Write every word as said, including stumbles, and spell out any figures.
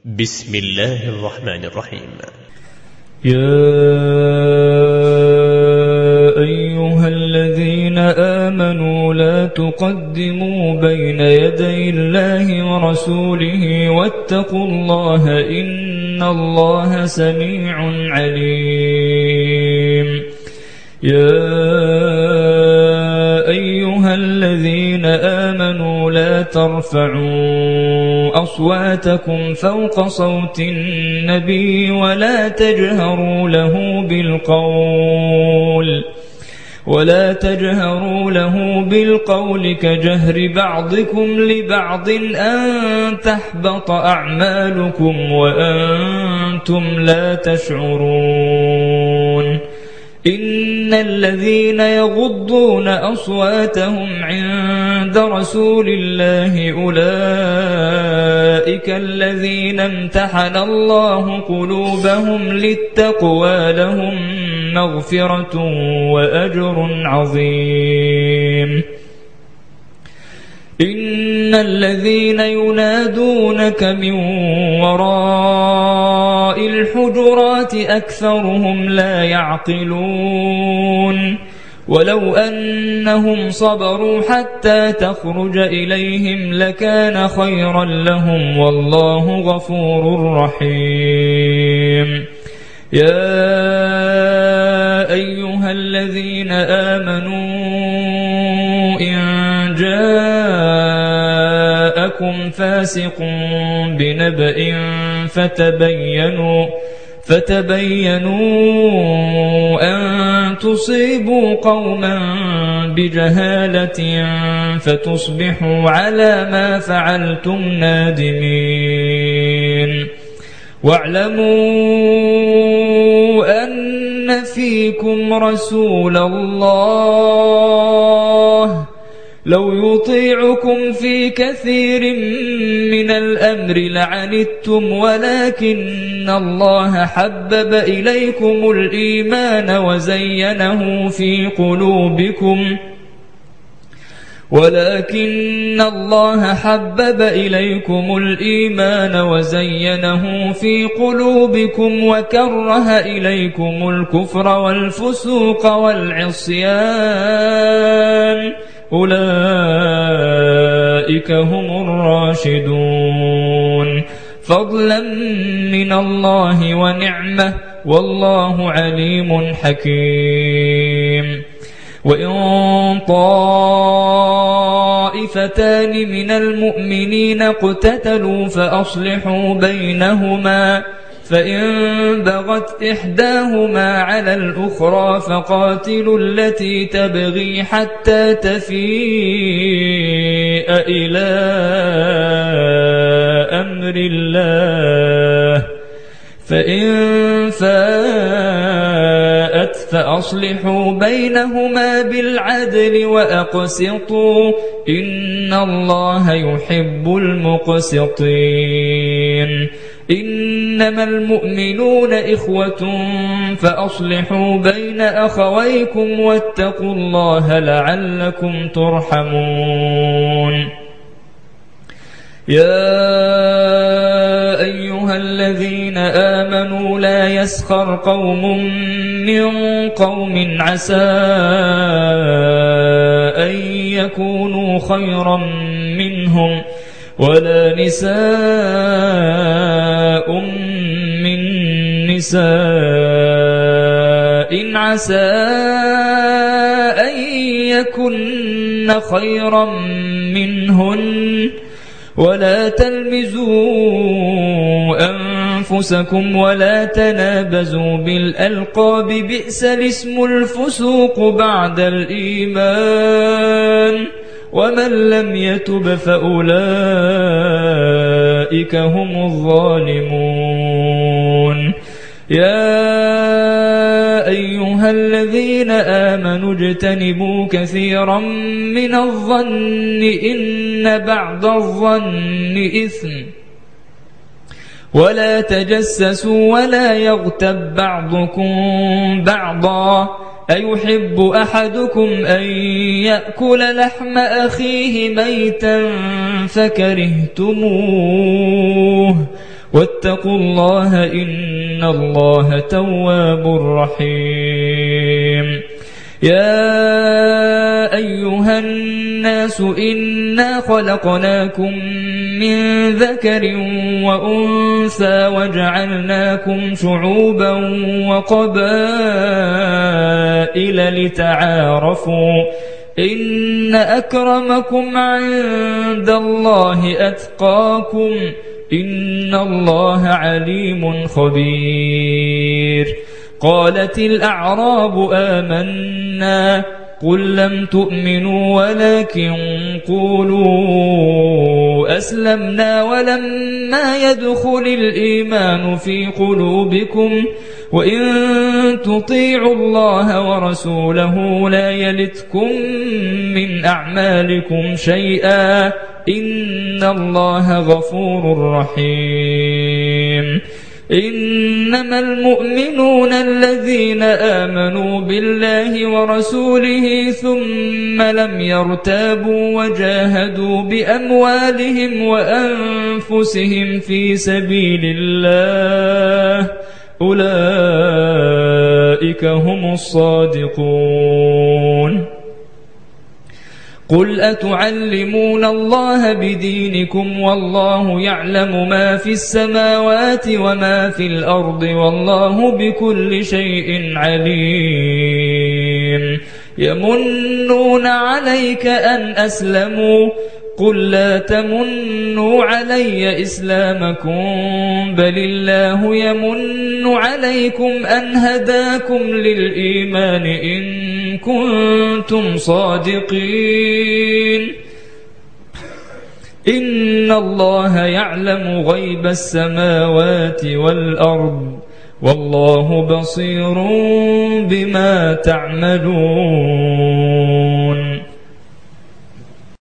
بسم الله الرحمن الرحيم. يا أيها الذين آمنوا لا تقدموا بين يدي الله ورسوله واتقوا الله إن الله سميع عليم. يا أيها الذين آمنوا لا ترفعوا أصواتكم فوق صوت النبي ولا تجهروا له بالقول ولا تجهروا له بالقول كجهر بعضكم لبعض أن تحبط أعمالكم وأنتم لا تشعرون. إن الذين يغضون أصواتهم عند رسول الله أولئك الذين امتحن الله قلوبهم للتقوى لهم مغفرة وأجر عظيم. إن الذين ينادونك من وراء الحجرات أكثرهم لا يعقلون. ولو أنهم صبروا حتى تخرج إليهم لكان خيرا لهم والله غفور رحيم. يا أيها الذين آمنوا إن جاءكم فاسق بنبأ فتبينوا فتبينوا أن تصيبوا قوما بجهالة فتصبحوا على ما فعلتم نادمين. واعلموا أن فيكم رسول الله لو يطيعكم في كثير من الأمر لعنتم ولكن الله حبب إليكم الإيمان وزينه في قلوبكم ولكن الله حبب إليكم الإيمان وزينه في قلوبكم وكره إليكم الكفر والفسوق والعصيان أولئك هم الراشدون فضلا من الله ونعمة والله عليم حكيم. وإن طائفتان من المؤمنين اقتتلوا فأصلحوا بينهما فإن بغت إحداهما على الأخرى فقاتلوا التي تبغي حتى تفيء إلى أمر الله فإن فاءت فأصلحوا بينهما بالعدل وأقسطوا إن الله يحب المقسطين. إنما المؤمنون إخوة فأصلحوا بين أخويكم واتقوا الله لعلكم ترحمون. يا أيها الذين آمنوا لا يسخر قوم من قوم عسى أن يكونوا خيرا منهم ولا نساء من نساء عسى أن يكن خيرا منهن ولا تلمزوا أنفسكم ولا تنابزوا بالألقاب بئس الاسم الفسوق بعد الإيمان ومن لم يتب فأولئك هم الظالمون. يا أيها الذين آمنوا اجتنبوا كثيرا من الظن إن بعض الظن إثم ولا تجسسوا ولا يغتب بعضكم بعضا أيحب أحدكم أن يأكل لحم أخيه ميتا فكرهتموه واتقوا الله إن الله تواب رحيم. يا أيها الناس إنا خلقناكم من ذكر وأنثى وجعلناكم شعوبا وقبائل لتعارفوا إن أكرمكم عند الله أتقاكم إن الله عليم خبير. قالت الأعراب آمنا قل لم تؤمنوا ولكن قولوا أسلمنا ولما يدخل الإيمان في قلوبكم وإن تطيعوا الله ورسوله لا يلتكم من أعمالكم شيئا إن الله غفور رحيم. إنما المؤمنون الذين آمنوا بالله ورسوله ثم لم يرتابوا وجاهدوا بأموالهم وأنفسهم في سبيل الله أولئك هم الصادقون. قل أتعلمون الله بدينكم والله يعلم ما في السماوات وما في الأرض والله بكل شيء عليم. يمنون عليك أن أسلموا قل لا تمنوا علي إسلامكم بل الله يمن عليكم أن هداكم للإيمان إن كنتم صادقين. إن الله يعلم غيب السماوات والأرض والله بصير بما تعملون.